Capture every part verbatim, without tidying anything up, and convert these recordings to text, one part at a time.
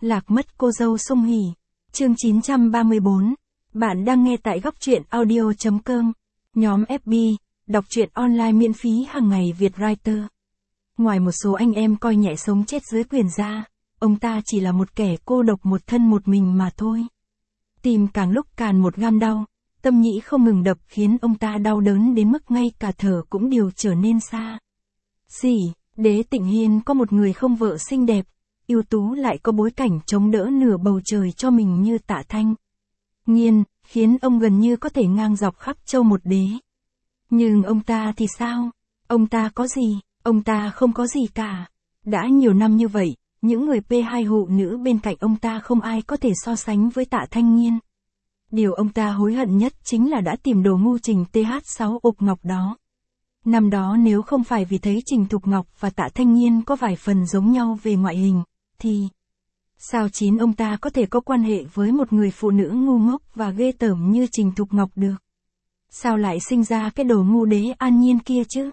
Lạc mất cô dâu Song Hỷ. Chương chín trăm ba mươi bốn. Bạn đang nghe tại góc truyện audio.com. Nhóm ép bê, đọc truyện online miễn phí hàng ngày Vietwriter. Ngoài một số anh em coi nhẹ sống chết dưới quyền ra, ông ta chỉ là một kẻ cô độc một thân một mình mà thôi. Tim càng lúc càng một gam đau, tâm nhĩ không ngừng đập khiến ông ta đau đớn đến mức ngay cả thở cũng đều trở nên xa. Sì, Đế Tịnh Hiên có một người không vợ xinh đẹp, ưu tú lại có bối cảnh chống đỡ nửa bầu trời cho mình như Tạ Thanh Nghiên, khiến ông gần như có thể ngang dọc khắp châu một đế. Nhưng ông ta thì sao? Ông ta có gì? Ông ta không có gì cả. Đã nhiều năm như vậy, những người pê hai hụ nữ bên cạnh ông ta không ai có thể so sánh với Tạ Thanh Nghiên. Điều ông ta hối hận nhất chính là đã tìm đồ ngu Trình tê hát sáu Ục Ngọc đó. Năm đó nếu không phải vì thấy Trình Thục Ngọc và Tạ Thanh Nghiên có vài phần giống nhau về ngoại hình, thì sao chín ông ta có thể có quan hệ với một người phụ nữ ngu ngốc và ghê tởm như Trình Thục Ngọc được? Sao lại sinh ra cái đồ ngu Đế An Nhiên kia chứ?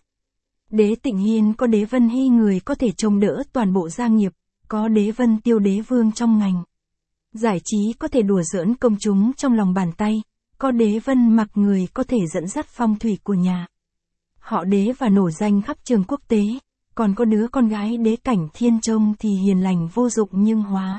Đế Tịnh Hiên có Đế Vân Hy người có thể trông đỡ toàn bộ gia nghiệp, có Đế Vân Tiêu Đế Vương trong ngành giải trí có thể đùa giỡn công chúng trong lòng bàn tay, có Đế Vân Mặc người có thể dẫn dắt phong thủy của nhà họ Đế và nổi danh khắp trường quốc tế, còn có đứa con gái Đế Cảnh Thiên trông thì hiền lành vô dụng nhưng hóa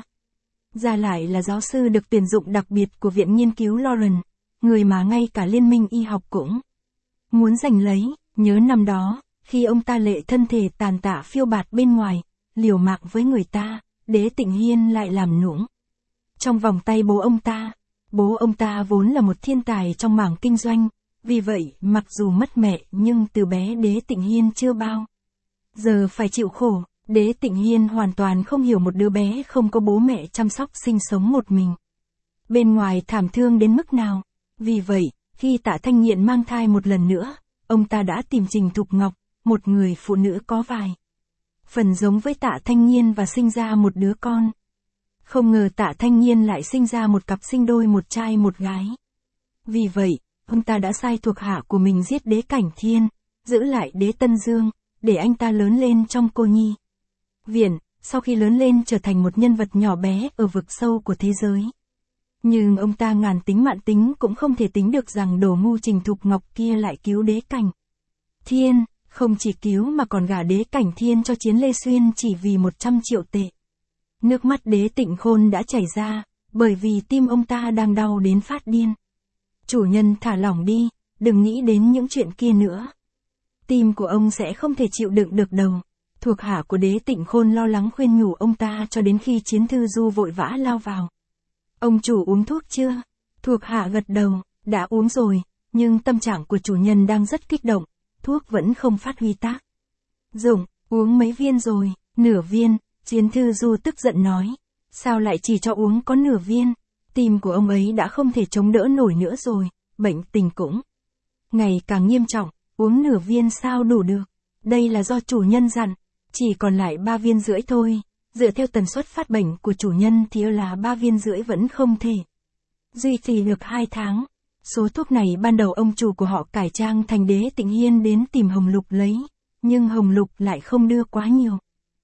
ra lại là giáo sư được tuyển dụng đặc biệt của Viện Nghiên cứu Lawrence, người mà ngay cả Liên minh y học cũng muốn giành lấy. Nhớ năm đó, khi ông ta lệ thân thể tàn tạ phiêu bạt bên ngoài, liều mạng với người ta, Đế Tịnh Hiên lại làm nũng trong vòng tay bố ông ta. Bố ông ta vốn là một thiên tài trong mảng kinh doanh, vì vậy mặc dù mất mẹ nhưng từ bé Đế Tịnh Hiên chưa bao giờ phải chịu khổ. Đế Tịnh Hiên hoàn toàn không hiểu một đứa bé không có bố mẹ chăm sóc sinh sống một mình bên ngoài thảm thương đến mức nào. Vì vậy, khi Tạ Thanh Nghiện mang thai một lần nữa, ông ta đã tìm Trình Thục Ngọc, một người phụ nữ có vài phần giống với Tạ Thanh Nghiên và sinh ra một đứa con. Không ngờ Tạ Thanh Nghiên lại sinh ra một cặp sinh đôi một trai một gái. Vì vậy, ông ta đã sai thuộc hạ của mình giết Đế Cảnh Thiên, giữ lại Đế Tân Dương, để anh ta lớn lên trong cô nhi viện, sau khi lớn lên trở thành một nhân vật nhỏ bé ở vực sâu của thế giới. Nhưng ông ta ngàn tính mạn tính cũng không thể tính được rằng đồ ngu Trình Thục Ngọc kia lại cứu Đế Cảnh Thiên, không chỉ cứu mà còn gả Đế Cảnh Thiên cho Chiến Lê Xuyên chỉ vì một trăm triệu tệ. Nước mắt Đế Tịnh Khôn đã chảy ra, bởi vì tim ông ta đang đau đến phát điên. Chủ nhân thả lỏng đi, đừng nghĩ đến những chuyện kia nữa. Tim của ông sẽ không thể chịu đựng được đâu. Thuộc hạ của Đế Tịnh Khôn lo lắng khuyên nhủ ông ta cho đến khi Chiến Thư Du vội vã lao vào. Ông chủ uống thuốc chưa? Thuộc hạ gật đầu, đã uống rồi, nhưng tâm trạng của chủ nhân đang rất kích động, thuốc vẫn không phát huy tác dụng. Uống mấy viên rồi? Nửa viên. Chiến Thư Du tức giận nói. Sao lại chỉ cho uống có nửa viên? Tim của ông ấy đã không thể chống đỡ nổi nữa rồi, bệnh tình cũng ngày càng nghiêm trọng, uống nửa viên sao đủ được? Đây là do chủ nhân dặn, chỉ còn lại ba viên rưỡi thôi. Dựa theo tần suất phát bệnh của chủ nhân thì là ba viên rưỡi vẫn không thể duy trì được hai tháng. Số thuốc này ban đầu ông chủ của họ cải trang thành Đế Tịnh Hiên đến tìm Hồng Lục lấy, nhưng Hồng Lục lại không đưa quá nhiều.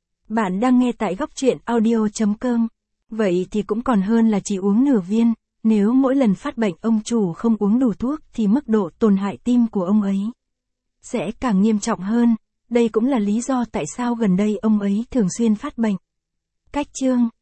Bạn đang nghe tại góc truyện audio.com. Vậy thì cũng còn hơn là chỉ uống nửa viên. Nếu mỗi lần phát bệnh ông chủ không uống đủ thuốc thì mức độ tổn hại tim của ông ấy sẽ càng nghiêm trọng hơn. Đây cũng là lý do tại sao gần đây ông ấy thường xuyên phát bệnh. Cách chương